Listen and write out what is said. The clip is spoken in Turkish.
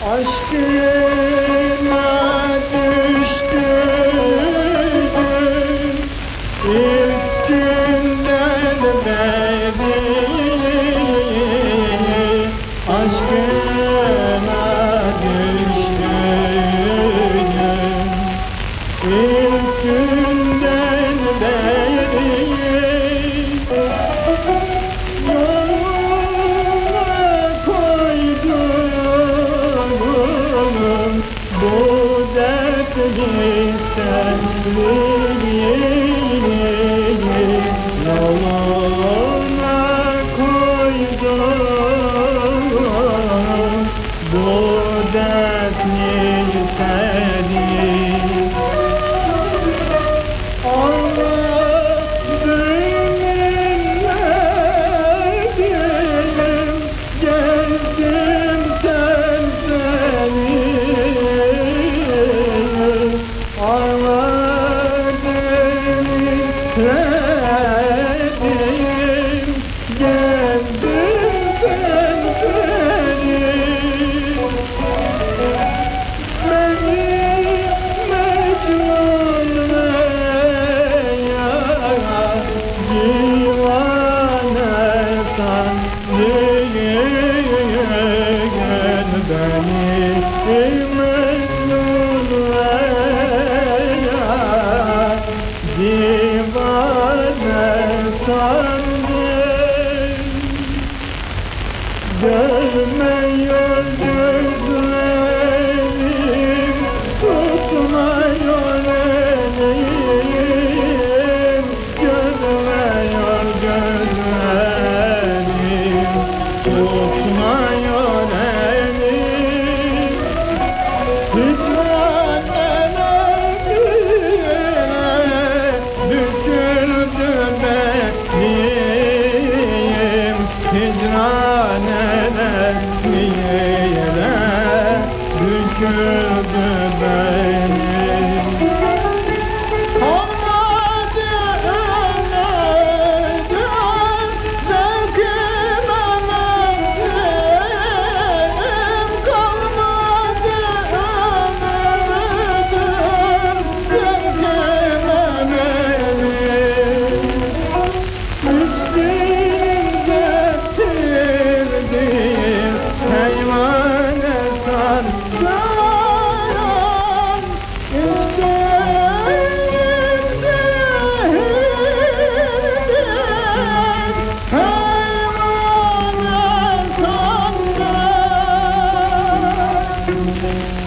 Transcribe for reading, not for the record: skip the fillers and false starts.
Aşkıma düştüm ilk günden beri. Aşkıma düştüm ilk günden beri. Bu dertli senliğini yoluna koydum. Bu dertli senliğini Allah dinledim, gezdim sen seni. Görmüyor gözlerim, tutmuyor elim. Görmüyor gözlerim, tutmuyor elim. Hicran emeğine döküldü benim. Hicran emeğine döküldü benim. Olmadı ömrüm, dökülemedim. Kalmadı ömrüm, dökülemedim. Üstüm getirdim hayvane sandım. Üstüm zehirdim hayvane sandım.